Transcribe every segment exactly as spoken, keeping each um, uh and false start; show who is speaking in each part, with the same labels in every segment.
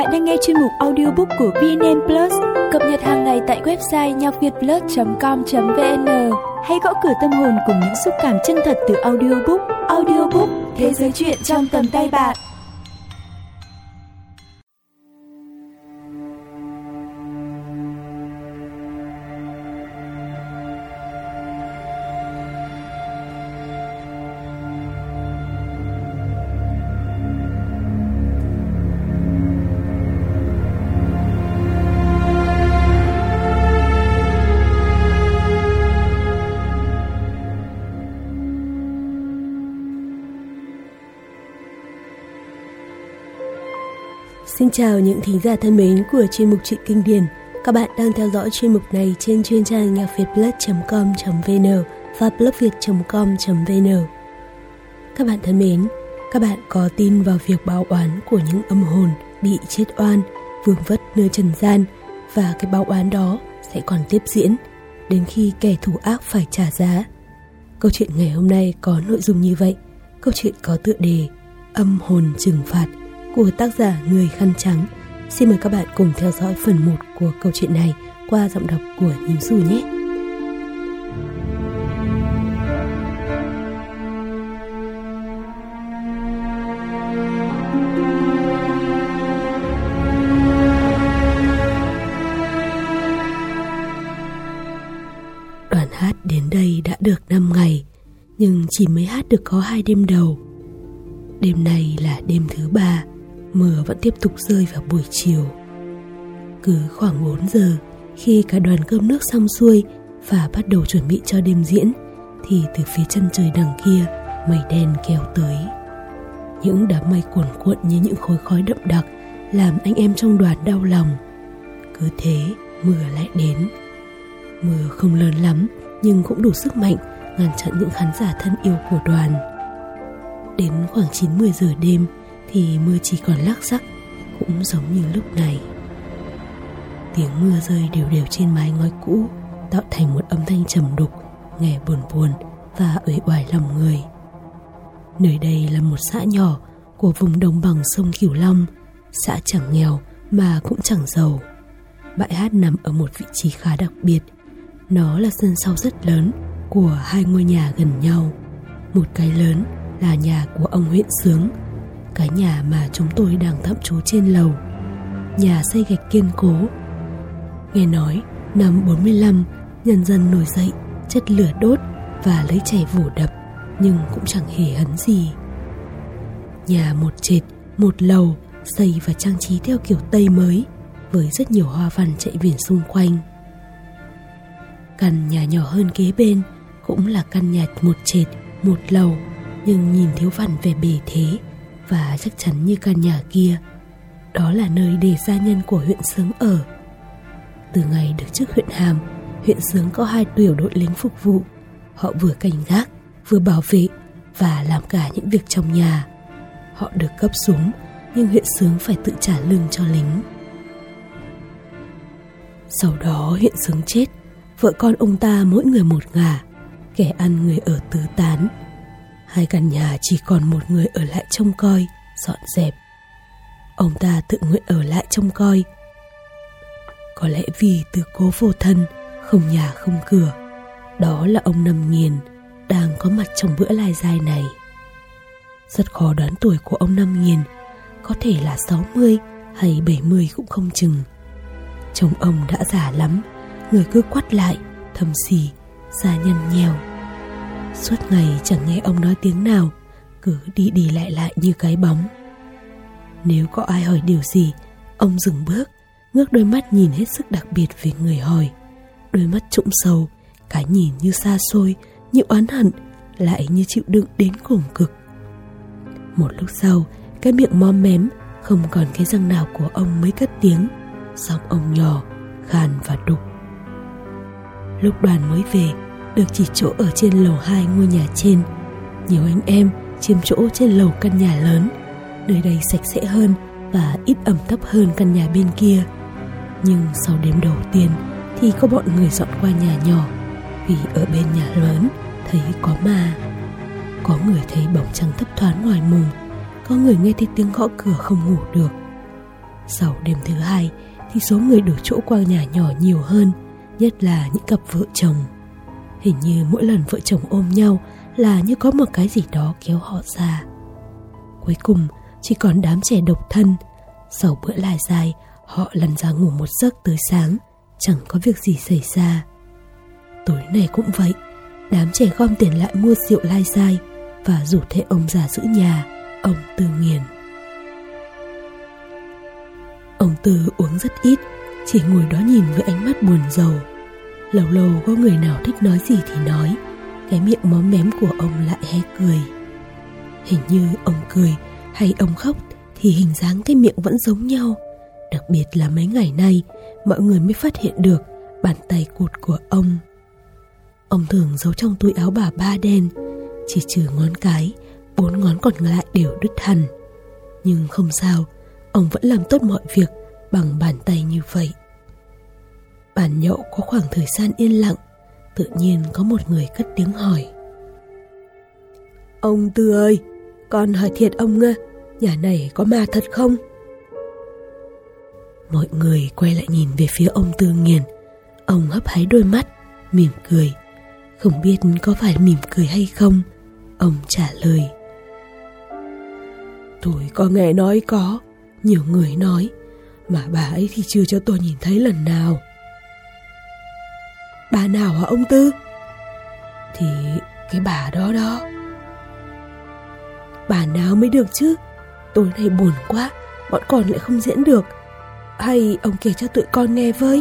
Speaker 1: bạn đang nghe chuyên mục audiobook của vê en em Plus, cập nhật hàng ngày tại website nhạc việt plus chấm com chấm vn. Hãy gõ cửa tâm hồn cùng những xúc cảm chân thật từ audiobook. Audiobook, thế giới chuyện trong tầm tay bạn.
Speaker 2: Xin chào những thính giả thân mến của chuyên mục Truyện Kinh Điển. Các bạn đang theo dõi chuyên mục này trên chuyên trang nhạc việt plus chấm com chấm vn và blogviet chấm com chấm vn. Các bạn thân mến, các bạn có tin vào việc báo oán của những âm hồn bị chết oan, vương vất nơi trần gian, và cái báo oán đó sẽ còn tiếp diễn đến khi kẻ thù ác phải trả giá? Câu chuyện ngày hôm nay có nội dung như vậy. Câu chuyện có tựa đề Âm hồn trừng phạt của tác giả Người Khăn Trắng. Xin mời các bạn cùng theo dõi phần một của câu chuyện này qua giọng đọc của Nhím Xù nhé. Đoàn hát đến đây đã được năm ngày, nhưng chỉ mới hát được có hai đêm đầu. Đêm này là đêm thứ ba, mưa vẫn tiếp tục rơi vào buổi chiều. Cứ khoảng bốn giờ, khi cả đoàn cơm nước xong xuôi và bắt đầu chuẩn bị cho đêm diễn, thì từ phía chân trời đằng kia, mây đen kéo tới. Những đám mây cuồn cuộn như những khối khói đậm đặc làm anh em trong đoàn đau lòng. Cứ thế, mưa lại đến. Mưa không lớn lắm, nhưng cũng đủ sức mạnh ngăn chặn những khán giả thân yêu của đoàn. Đến khoảng chín mười giờ đêm thì mưa chỉ còn lác xắc, cũng giống như lúc này. Tiếng mưa rơi đều đều trên mái ngói cũ tạo thành một âm thanh trầm đục, nghe buồn buồn và uể oải lòng người. Nơi đây là một xã nhỏ của vùng đồng bằng sông Cửu Long, xã chẳng nghèo mà cũng chẳng giàu. Bãi hát nằm ở một vị trí khá đặc biệt. Nó là sân sau rất lớn của hai ngôi nhà gần nhau. Một cái lớn là nhà của ông huyện Sướng, cái nhà mà chúng tôi đang tạm trú trên lầu. Nhà xây gạch kiên cố. Nghe nói năm bốn mươi lăm, nhân dân nổi dậy, chất lửa đốt và lấy chày vồ đập, nhưng cũng chẳng hề hấn gì. Nhà một trệt, một lầu, xây và trang trí theo kiểu Tây mới, với rất nhiều hoa văn chạy viền xung quanh. Căn nhà nhỏ hơn kế bên cũng là căn nhà một trệt, một lầu, nhưng nhìn thiếu vằn về bề thế, và chắc chắn như căn nhà kia, đó là nơi để gia nhân của huyện Sướng ở. Từ ngày được chức huyện hàm, huyện Sướng có hai tiểu đội lính phục vụ. Họ vừa canh gác, vừa bảo vệ và làm cả những việc trong nhà. Họ được cấp súng, nhưng huyện Sướng phải tự trả lương cho lính. Sau đó huyện Sướng chết, vợ con ông ta mỗi người một ngả, kẻ ăn người ở tứ tán. Hai căn nhà chỉ còn một người ở lại trông coi, dọn dẹp. Ông ta tự nguyện ở lại trông coi. Có lẽ vì tứ cố vô thân, không nhà không cửa. Đó là ông Năm Nghiền, đang có mặt trong bữa lai dai này. Rất khó đoán tuổi của ông Năm Nghiền, có thể là sáu mươi hay bảy mươi cũng không chừng. Chồng ông đã già lắm, người cứ quắt lại, thầm xì, da nhăn nheo. Suốt ngày chẳng nghe ông nói tiếng nào, cứ đi đi lại lại như cái bóng. Nếu có ai hỏi điều gì, ông dừng bước, ngước đôi mắt nhìn hết sức đặc biệt về người hỏi. Đôi mắt trũng sâu, cái nhìn như xa xôi, như oán hận, lại như chịu đựng đến cùng cực. Một lúc sau, cái miệng móm mém, không còn cái răng nào của ông mới cất tiếng. Giọng ông nhỏ, khàn và đục. Lúc đoàn mới về, được chỉ chỗ ở trên lầu hai ngôi nhà trên. Nhiều anh em chiếm chỗ trên lầu căn nhà lớn. Nơi đây sạch sẽ hơn và ít ẩm thấp hơn căn nhà bên kia. Nhưng sau đêm đầu tiên thì có bọn người dọn qua nhà nhỏ, vì ở bên nhà lớn thấy có ma. Có người thấy bóng trăng thấp thoáng ngoài mùng, có người nghe thấy tiếng gõ cửa không ngủ được. Sau đêm thứ hai thì số người đổ chỗ qua nhà nhỏ nhiều hơn, nhất là những cặp vợ chồng. Hình như mỗi lần vợ chồng ôm nhau là như có một cái gì đó kéo họ ra. Cuối cùng chỉ còn đám trẻ độc thân. Sau bữa lai dài, họ lăn ra ngủ một giấc tới sáng, chẳng có việc gì xảy ra. Tối nay cũng vậy, đám trẻ gom tiền lại mua rượu lai dai và rủ thêm ông già giữ nhà, ông Tư Nghiền. Ông Tư uống rất ít, chỉ ngồi đó nhìn với ánh mắt buồn rầu. Lâu lâu có người nào thích nói gì thì nói, cái miệng móm mém của ông lại hé cười. Hình như ông cười hay ông khóc thì hình dáng cái miệng vẫn giống nhau. Đặc biệt là mấy ngày nay, mọi người mới phát hiện được bàn tay cụt của ông. Ông thường giấu trong túi áo bà ba đen, chỉ trừ ngón cái, bốn ngón còn lại đều đứt hẳn. Nhưng không sao, ông vẫn làm tốt mọi việc bằng bàn tay như vậy. Bàn nhậu có khoảng thời gian yên lặng, tự nhiên có một người cất tiếng hỏi. Ông Tư ơi, con hỏi thiệt ông à, nhà này có ma thật không? Mọi người quay lại nhìn về phía ông Tư Nghiền. Ông hấp háy đôi mắt, mỉm cười. Không biết có phải mỉm cười hay không, ông trả lời. Tôi có nghe nói có, nhiều người nói, mà bà ấy thì chưa cho tôi nhìn thấy lần nào. Bà nào hả ông Tư? Thì cái bà đó đó. Bà nào mới được chứ? Tối nay buồn quá, bọn con lại không diễn được. Hay ông kể cho tụi con nghe với.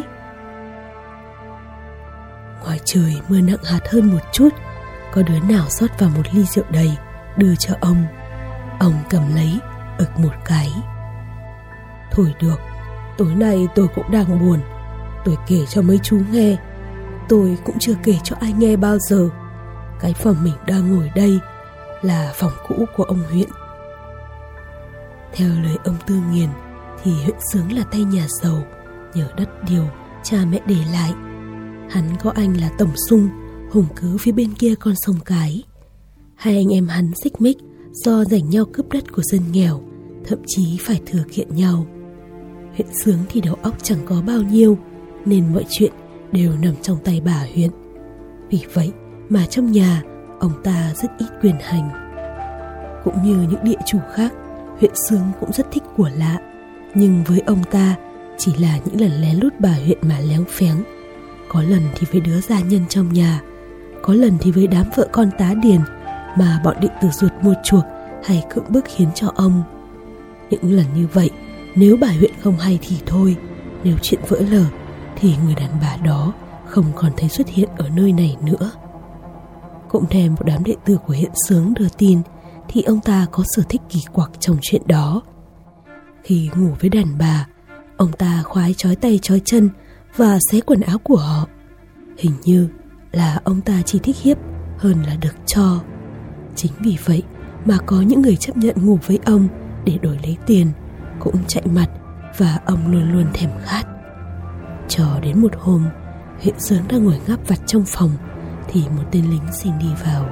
Speaker 2: Ngoài trời mưa nặng hạt hơn một chút, có đứa nào rót vào một ly rượu đầy đưa cho ông. Ông cầm lấy, ực một cái. Thôi được, tối nay tôi cũng đang buồn, tôi kể cho mấy chú nghe. Tôi cũng chưa kể cho ai nghe bao giờ. Cái phòng mình đang ngồi đây là phòng cũ của ông huyện. Theo lời ông Tư Nghiền thì huyện Xướng là tay nhà giàu, nhờ đất điều cha mẹ để lại. Hắn có anh là Tổng Sung, hùng cứ phía bên kia con sông Cái. Hai anh em hắn xích mích do giành nhau cướp đất của dân nghèo, thậm chí phải thừa kiện nhau. Huyện Xướng thì đầu óc chẳng có bao nhiêu, nên mọi chuyện đều nằm trong tay bà huyện. Vì vậy mà trong nhà ông ta rất ít quyền hành. Cũng như những địa chủ khác, huyện Xướng cũng rất thích của lạ, nhưng với ông ta chỉ là những lần lén lút bà huyện mà léng phéng. Có lần thì với đứa gia nhân trong nhà, có lần thì với đám vợ con tá điền mà bọn định tử ruột mua chuộc hay cưỡng bức khiến cho ông. Những lần như vậy, nếu bà huyện không hay thì thôi, nếu chuyện vỡ lở thì người đàn bà đó không còn thấy xuất hiện ở nơi này nữa. Cũng theo một đám đệ tử của huyện Xướng đưa tin thì ông ta có sở thích kỳ quặc trong chuyện đó. Khi ngủ với đàn bà, ông ta khoái trói tay trói chân và xé quần áo của họ. Hình như là ông ta chỉ thích hiếp hơn là được cho. Chính vì vậy mà có những người chấp nhận ngủ với ông để đổi lấy tiền, cũng chạy mặt và ông luôn luôn thèm khát. Cho đến một hôm, huyện Xướng đang ngồi ngáp vặt trong phòng thì một tên lính xin đi vào.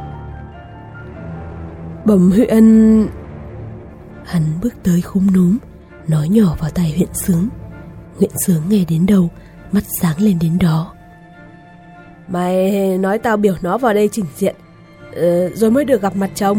Speaker 2: Bẩm huyện. Hắn bước tới khúm núm, nói nhỏ vào tai huyện Xướng. Huyện Xướng nghe đến đâu, mắt sáng lên đến đó. Mày nói tao biểu nó vào đây trình diện, uh, rồi mới được gặp mặt chồng.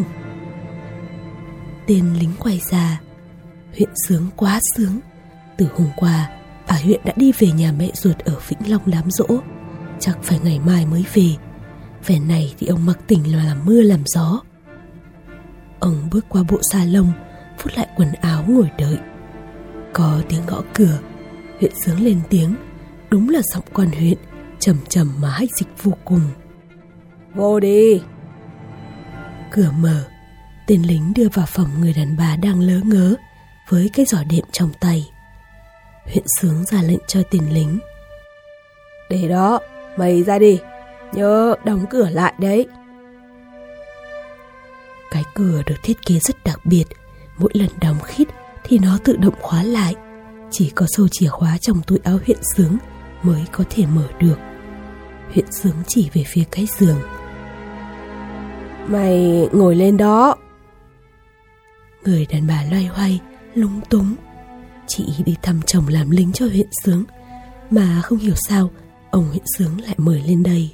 Speaker 2: Tên lính quay ra. Huyện Xướng quá sướng. Từ hôm qua, bà huyện đã đi về nhà mẹ ruột ở Vĩnh Long đám giỗ, chắc phải ngày mai mới về. Về này thì ông mặc tỉnh là làm mưa làm gió. Ông bước qua bộ salon, phút lại quần áo ngồi đợi. Có tiếng gõ cửa. Huyện Xướng lên tiếng. Đúng là giọng quan huyện, trầm trầm mà hách dịch vô cùng. Vô đi. Cửa mở. Tên lính đưa vào phòng người đàn bà đang lớ ngớ với cái giỏ đệm trong tay. Huyện Xướng ra lệnh cho tên lính. Để đó, mày ra đi, nhớ đóng cửa lại đấy. Cái cửa được thiết kế rất đặc biệt, mỗi lần đóng khít thì nó tự động khóa lại. Chỉ có sâu chìa khóa trong túi áo huyện Xướng mới có thể mở được. Huyện Xướng chỉ về phía cái giường. Mày ngồi lên đó. Người đàn bà loay hoay, lúng túng. Chị đi thăm chồng làm lính cho huyện Xướng, mà không hiểu sao ông huyện Xướng lại mời lên đây.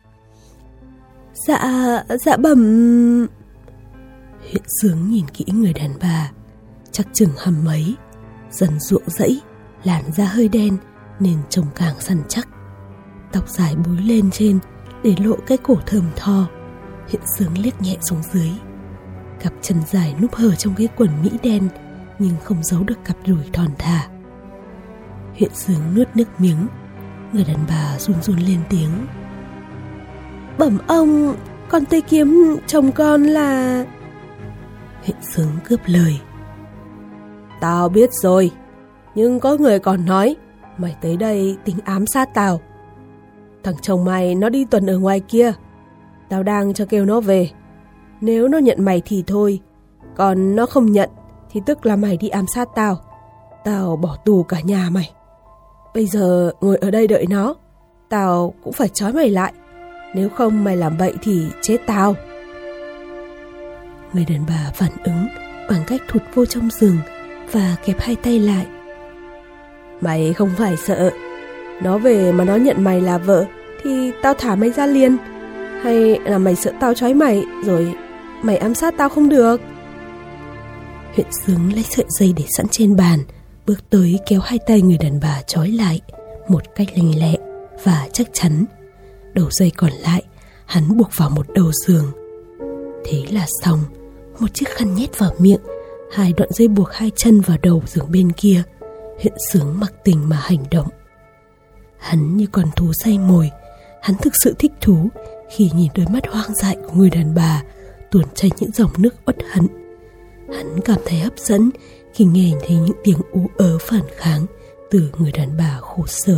Speaker 2: Dạ, dạ bẩm. Huyện Xướng nhìn kỹ người đàn bà, chắc chừng hầm mấy, dần ruộng rẫy, làn da hơi đen nên trông càng săn chắc. Tóc dài búi lên trên để lộ cái cổ thơm tho. Huyện Xướng liếc nhẹ xuống dưới. Cặp chân dài núp hở trong cái quần mỹ đen, nhưng không giấu được cặp đùi thon thả. Huyện Xướng nuốt nước miếng. Người đàn bà run run lên tiếng. Bẩm ông, con tới kiếm chồng con là... Huyện Xướng cướp lời. Tao biết rồi, nhưng có người còn nói mày tới đây tính ám sát tao. Thằng chồng mày nó đi tuần ở ngoài kia, tao đang cho kêu nó về. Nếu nó nhận mày thì thôi, còn nó không nhận thì tức là mày đi ám sát tao. Tao bỏ tù cả nhà mày. Bây giờ ngồi ở đây đợi nó, tao cũng phải trói mày lại. Nếu không mày làm bậy thì chết tao. Người đàn bà phản ứng bằng cách thụt vô trong giường và kẹp hai tay lại. Mày không phải sợ nó về mà nó nhận mày là vợ thì tao thả mày ra liền, hay là mày sợ tao trói mày rồi mày ám sát tao không được? Huyện Xướng lấy sợi dây để sẵn trên bàn, bước tới kéo hai tay người đàn bà trói lại một cách lanh lẹ và chắc chắn. Đầu dây còn lại hắn buộc vào một đầu giường. Thế là xong. Một chiếc khăn nhét vào miệng, hai đoạn dây buộc hai chân vào đầu giường bên kia. Huyện Xướng mặc tình mà hành động. Hắn như con thú say mồi. Hắn thực sự thích thú khi nhìn đôi mắt hoang dại của người đàn bà tuôn chảy những dòng nước uất hận. Hắn cảm thấy hấp dẫn khi nghe thấy những tiếng ú ớ phản kháng từ người đàn bà khổ sở.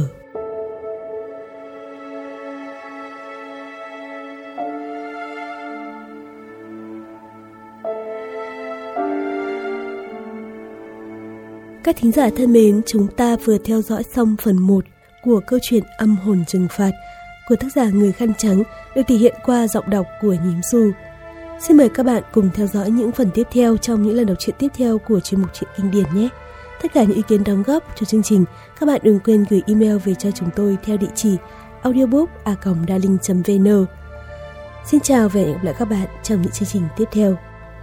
Speaker 2: Các thính giả thân mến, chúng ta vừa theo dõi xong phần một của câu chuyện Âm hồn trừng phạt của tác giả Người Khăn Trắng, được thể hiện qua giọng đọc của Nhím Du. Xin mời các bạn cùng theo dõi những phần tiếp theo trong những lần đọc truyện tiếp theo của chuyên mục truyện kinh điển nhé. Tất cả những ý kiến đóng góp cho chương trình, các bạn đừng quên gửi email về cho chúng tôi theo địa chỉ audiobook a còng darling chấm vn. Xin chào và hẹn gặp lại các bạn trong những chương trình tiếp theo.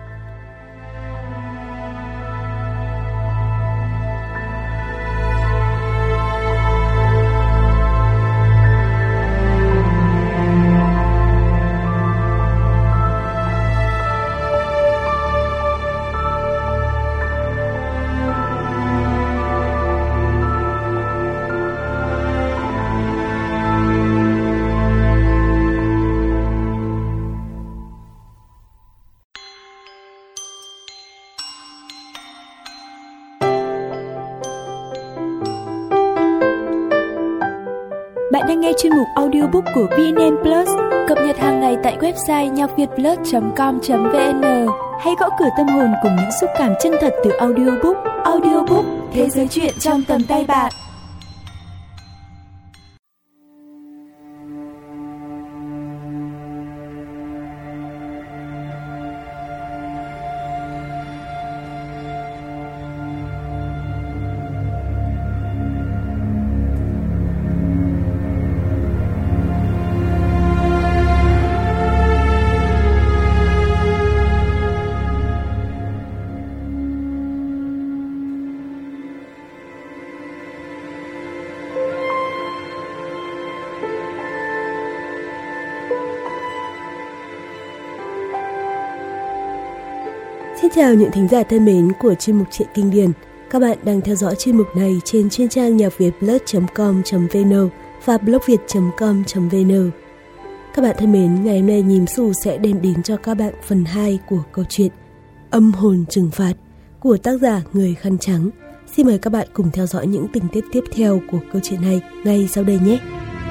Speaker 1: Bạn đang nghe chuyên mục audiobook của vê en em Plus, cập nhật hàng ngày tại website nhacvietplus chấm com chấm vn. Hãy gõ cửa tâm hồn cùng những xúc cảm chân thật từ audiobook. Audiobook, thế giới truyện trong tầm tay bạn.
Speaker 2: Xin chào những thính giả thân mến của chuyên mục truyện kinh điển. Các bạn đang theo dõi chuyên mục này trên chuyên trang nhacvietplus chấm com chấm vn và blogviet chấm com chấm vn. Các bạn thân mến, ngày hôm nay Nhím Du sẽ đem đến cho các bạn phần hai của câu chuyện Âm hồn trừng phạt của tác giả Người Khăn Trắng. Xin mời các bạn cùng theo dõi những tình tiết tiếp theo của câu chuyện này ngay sau đây nhé.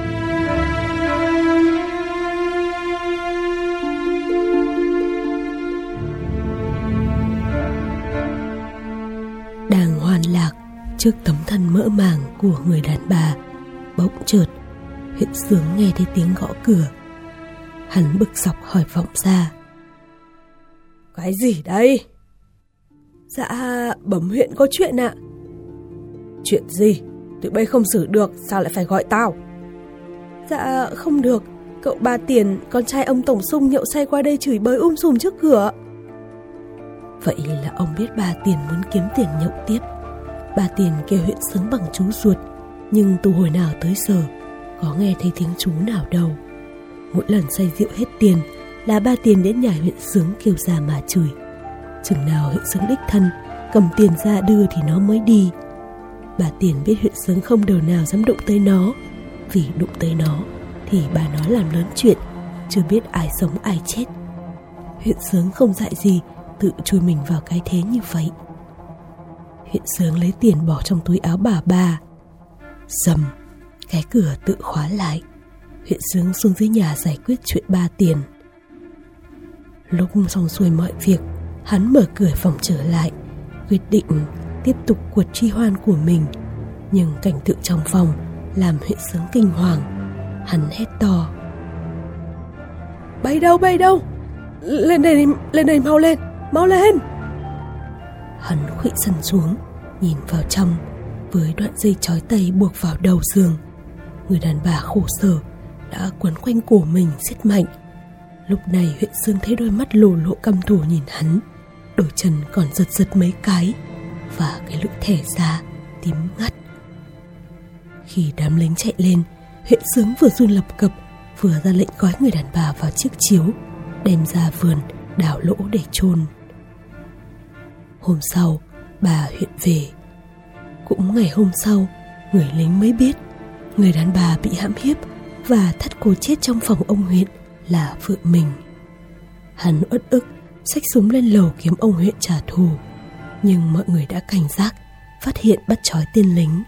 Speaker 2: Đang hoan lạc trước tấm thân mỡ màng của người đàn bà, bỗng chợt Huyện Xướng nghe thấy tiếng gõ cửa. Hắn bực dọc hỏi vọng ra: Cái gì đây? Dạ, bẩm huyện có chuyện ạ.
Speaker 3: Chuyện gì? Tụi bay không xử được, sao lại phải gọi tao?
Speaker 2: Dạ không được, cậu Ba Tiền, con trai ông Tổng Xung nhậu say qua đây chửi bới um sùm trước cửa. Vậy là ông biết Ba Tiền muốn kiếm tiền nhậu tiếp. Ba Tiền kêu Huyện Sướng bằng chú ruột, nhưng từ hồi nào tới giờ có nghe thấy tiếng chú nào đâu. Mỗi lần say rượu hết tiền là Ba Tiền đến nhà Huyện Sướng kêu ra mà chửi. Chừng nào Huyện Sướng đích thân cầm tiền ra đưa thì nó mới đi. Ba Tiền biết Huyện Sướng không đời nào dám đụng tới nó, vì đụng tới nó thì bà nó làm lớn chuyện, chưa biết ai sống ai chết. Huyện Sướng không dại gì tự chui mình vào cái thế như vậy. Huyện Sướng lấy tiền bỏ trong túi áo bà ba. Dầm, cái cửa tự khóa lại. Huyện Sướng xuống dưới nhà giải quyết chuyện Ba Tiền. Lúc xong xuôi mọi việc, hắn mở cửa phòng trở lại, quyết định tiếp tục cuộc tri hoan của mình. Nhưng cảnh tượng trong phòng làm Huyện Sướng kinh hoàng. Hắn hét to:
Speaker 3: Bay đâu, bay đâu? Lên đây, lên đây, mau lên, mau lên!
Speaker 2: Hắn khuỵu sân xuống, nhìn vào trong, với đoạn dây trói tay buộc vào đầu giường. Người đàn bà khổ sở đã quấn quanh cổ mình siết mạnh. Lúc này Huyện Sướng thấy đôi mắt lồ lộ căm thù nhìn hắn, đôi chân còn giật giật mấy cái, và cái lưỡi thẻ ra tím ngắt. Khi đám lính chạy lên, Huyện Sướng vừa run lập cập vừa ra lệnh gói người đàn bà vào chiếc chiếu, đem ra vườn đào lỗ để chôn. Hôm sau, bà Huyện về. Cũng ngày hôm sau, người lính mới biết người đàn bà bị hãm hiếp và thắt cổ chết trong phòng ông Huyện là vợ mình. Hắn uất ức xách súng lên lầu kiếm ông Huyện trả thù, nhưng mọi người đã cảnh giác, phát hiện bắt trói tên lính.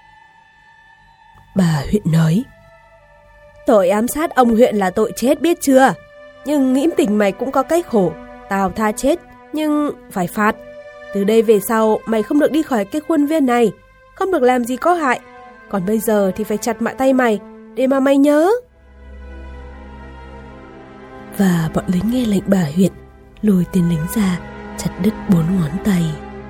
Speaker 2: Bà Huyện nói:
Speaker 3: Tội ám sát ông Huyện là tội chết biết chưa? Nhưng nghĩ tình mày cũng có cách khổ. Tao tha chết, nhưng phải phạt. Từ đây về sau mày không được đi khỏi cái khuôn viên này, không được làm gì có hại. Còn bây giờ thì phải chặt mạ tay mày, để mà mày nhớ.
Speaker 2: Và bọn lính nghe lệnh bà Huyện, lôi tên lính ra, chặt đứt bốn ngón tay.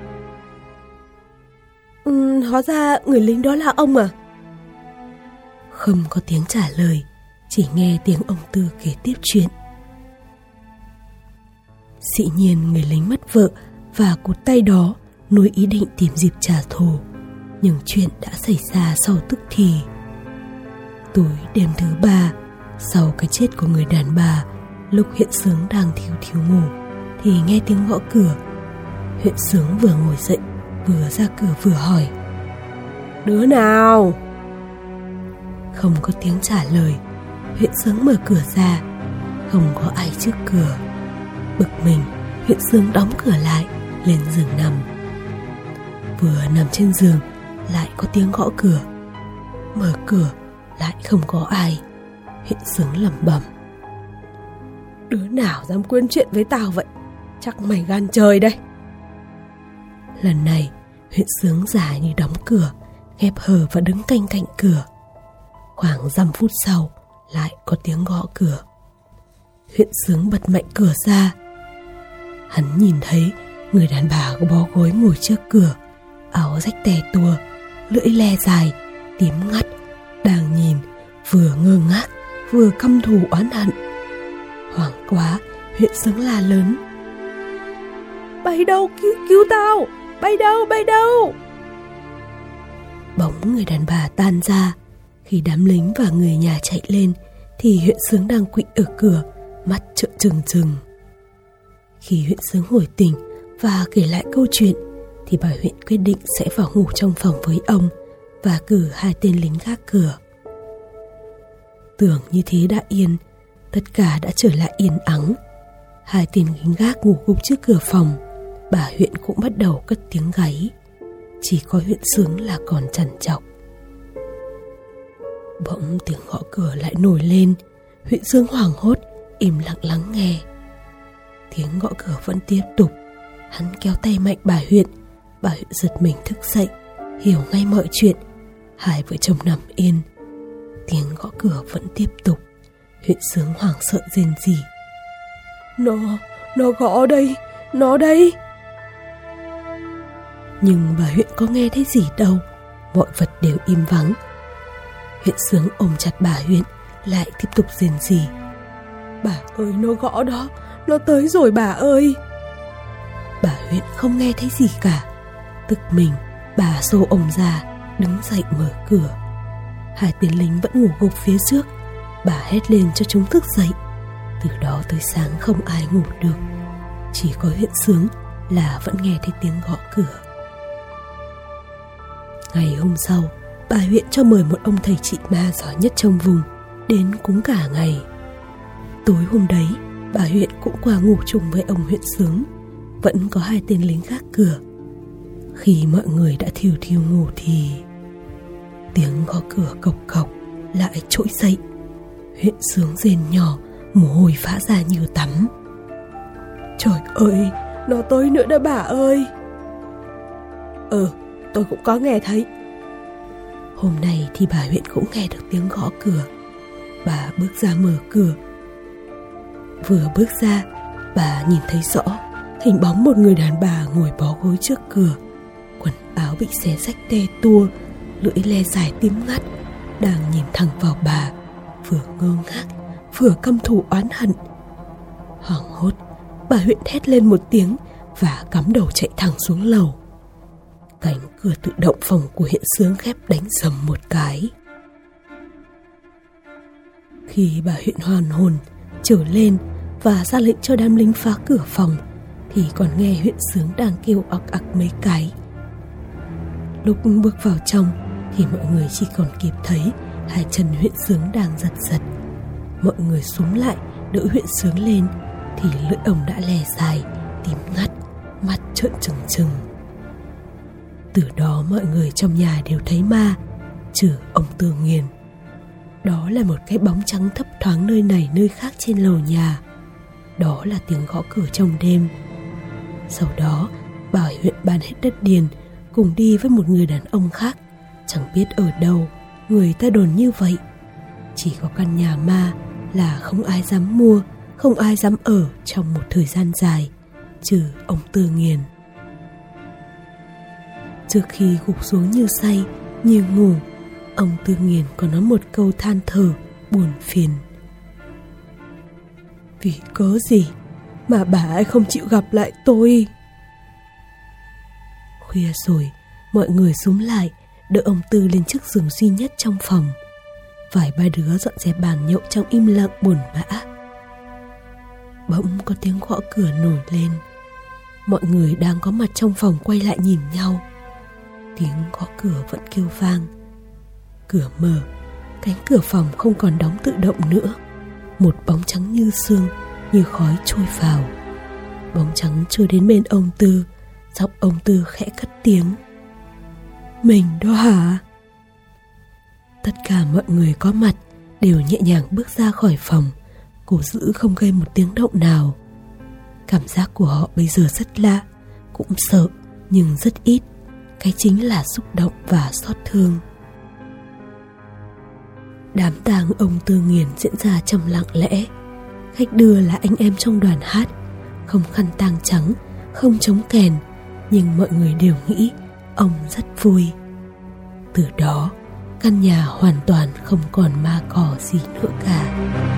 Speaker 3: Ừ, hóa ra người lính đó là ông à?
Speaker 2: Không có tiếng trả lời, chỉ nghe tiếng ông Tư kể tiếp chuyện. Dĩ nhiên người lính mất vợ và cụt tay đó nuôi ý định tìm dịp trả thù, nhưng chuyện đã xảy ra sau tức thì. Tối đêm thứ ba, sau cái chết của người đàn bà, lúc Huyện Sướng đang thiu thiu ngủ thì nghe tiếng gõ cửa. Huyện Sướng vừa ngồi dậy vừa ra cửa vừa hỏi:
Speaker 3: Đứa nào?
Speaker 2: Không có tiếng trả lời. Huyện Sướng mở cửa ra, không có ai trước cửa. Bực mình, Huyện Sướng đóng cửa lại, lên giường nằm. Vừa nằm trên giường lại có tiếng gõ cửa. Mở cửa lại không có ai. Huyện Sướng lẩm bẩm:
Speaker 3: Đứa nào dám quên chuyện với tao vậy? Chắc mày gan trời đây.
Speaker 2: Lần này Huyện Sướng giả như đóng cửa, khép hờ và đứng canh cạnh cửa. Khoảng dăm phút sau lại có tiếng gõ cửa. Huyện Sướng bật mạnh cửa ra. Hắn nhìn thấy người đàn bà bó gối ngồi trước cửa, áo rách tè tua, lưỡi le dài, tím ngắt, đang nhìn vừa ngơ ngác vừa căm thù oán hận. Hoảng quá, Huyện Sướng la lớn:
Speaker 3: Bay đâu, cứu, cứu tao! Bay đâu, bay đâu!
Speaker 2: Bóng người đàn bà tan ra. Khi đám lính và người nhà chạy lên thì Huyện Sướng đang quỵ ở cửa, mắt trợn trừng trừng. Khi Huyện Sướng hồi tỉnh và kể lại câu chuyện thì bà Huyện quyết định sẽ vào ngủ trong phòng với ông và cử hai tên lính gác cửa. Tưởng như thế đã yên, tất cả đã trở lại yên ắng. Hai tên lính gác ngủ gục trước cửa phòng. Bà Huyện cũng bắt đầu cất tiếng gáy. Chỉ có Huyện Sướng là còn trằn trọc. Bỗng tiếng gõ cửa lại nổi lên. Huyện Sướng hoảng hốt, im lặng lắng nghe. Tiếng gõ cửa vẫn tiếp tục. Hắn kéo tay mạnh bà Huyện. Bà Huyện giật mình thức dậy, hiểu ngay mọi chuyện. Hai vợ chồng nằm yên. Tiếng gõ cửa vẫn tiếp tục. Huyện Sướng hoảng sợ rên rỉ:
Speaker 3: Nó, nó gõ đây, nó đây.
Speaker 2: Nhưng bà Huyện có nghe thấy gì đâu. mọi vật đều im vắng. Huyện Sướng ôm chặt bà Huyện, lại tiếp tục rền rỉ.
Speaker 3: Bà ơi, nó gõ đó, nó tới rồi bà ơi.
Speaker 2: Bà Huyện không nghe thấy gì cả. Tức mình, bà xô ông ra, đứng dậy mở cửa. Hai tên lính vẫn ngủ gục phía trước. Bà hét lên cho chúng thức dậy. Từ đó tới sáng không ai ngủ được. Chỉ có Huyện Sướng là vẫn nghe thấy tiếng gõ cửa. Ngày hôm sau, bà Huyện cho mời một ông thầy trị ma giỏi nhất trong vùng đến cúng cả ngày. Tối hôm đấy, bà Huyện cũng qua ngủ chung với ông Huyện Sướng. Vẫn có hai tên lính gác cửa. Khi mọi người đã thiêu thiêu ngủ thì tiếng gõ cửa cộc cộc lại trỗi dậy. Huyện Sướng rên nhỏ, mồ hôi vã ra như tắm.
Speaker 3: Trời ơi, nó tới nữa đó bà ơi. Ừ, tôi cũng có nghe thấy.
Speaker 2: Hôm nay thì bà Huyện cũng nghe được tiếng gõ cửa. Bà bước ra mở cửa. Vừa bước ra, bà nhìn thấy rõ hình bóng một người đàn bà ngồi bó gối trước cửa. Quần áo bị xé rách te tua, lưỡi le dài tím ngắt, đang nhìn thẳng vào bà, vừa ngơ ngác vừa căm thù oán hận. Hoảng hốt, bà Huyện hét lên một tiếng và cắm đầu chạy thẳng xuống lầu. Cánh cửa tự động phòng của Huyện Sướng khép đánh rầm một cái. Khi bà Huyện hoàn hồn trở lên và ra lệnh cho đám lính phá cửa phòng, thì còn nghe Huyện Sướng đang kêu ọc ặc mấy cái. Lúc bước vào trong thì mọi người chỉ còn kịp thấy hai chân Huyện Sướng đang giật giật. Mọi người xúm lại đỡ Huyện Sướng lên thì lưỡi ông đã lè dài, tím ngắt, mắt trợn trừng trừng. Từ đó mọi người trong nhà đều thấy ma, trừ ông Tư Nghiền. Đó là một cái bóng trắng thấp thoáng nơi này nơi khác trên lầu nhà. Đó là tiếng gõ cửa trong đêm. Sau đó, bà Huyện bán hết đất điền, cùng đi với một người đàn ông khác. Chẳng biết ở đâu, người ta đồn như vậy. Chỉ có căn nhà ma là không ai dám mua, không ai dám ở trong một thời gian dài, trừ ông Tư Nghiền. Trước khi gục xuống như say, như ngủ, ông Tư Nghiền còn nói một câu than thở, buồn phiền.
Speaker 3: Vì cớ gì mà bà ấy không chịu gặp lại tôi?
Speaker 2: Khuya rồi, mọi người xúm lại, đỡ ông Tư lên chiếc giường duy nhất trong phòng. Vài ba đứa dọn dẹp bàn nhậu trong im lặng buồn bã. Bỗng có tiếng gõ cửa nổi lên. Mọi người đang có mặt trong phòng quay lại nhìn nhau. Tiếng gõ cửa vẫn kêu vang. Cửa mở, cánh cửa phòng không còn đóng tự động nữa. Một bóng trắng như sương, như khói trôi vào. Bóng trắng trôi đến bên ông Tư. Giọng ông Tư khẽ cất tiếng. Mình đó hả? Tất cả mọi người có mặt đều nhẹ nhàng bước ra khỏi phòng, cố giữ không gây một tiếng động nào. Cảm giác của họ bây giờ rất lạ, cũng sợ nhưng rất ít. Cái chính là xúc động và xót thương. Đám tang ông Tư Nghiền diễn ra trong lặng lẽ. Khách đưa là anh em trong đoàn hát, không khăn tang trắng, không trống kèn, nhưng mọi người đều nghĩ ông rất vui. Từ đó, căn nhà hoàn toàn không còn ma cỏ gì nữa cả.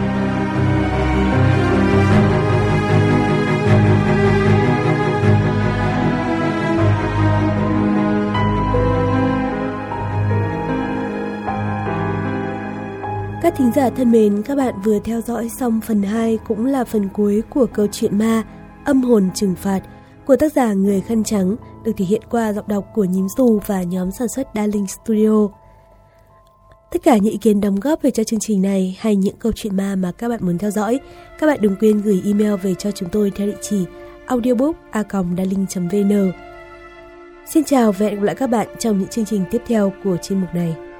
Speaker 3: Các thính giả thân mến, các bạn vừa theo dõi xong phần hai cũng là phần cuối của câu chuyện ma Âm hồn trừng phạt của tác giả Người Khăn Trắng, được thể hiện qua giọng đọc của Nhím Dù và nhóm sản xuất Darling Studio. Tất cả những ý kiến đóng góp về cho chương trình này hay những câu chuyện ma mà các bạn muốn theo dõi, các bạn đừng quên gửi email về cho chúng tôi theo địa chỉ audiobook a còng darling chấm vn. Xin chào và hẹn gặp lại các bạn trong những chương trình tiếp theo của chuyên mục này.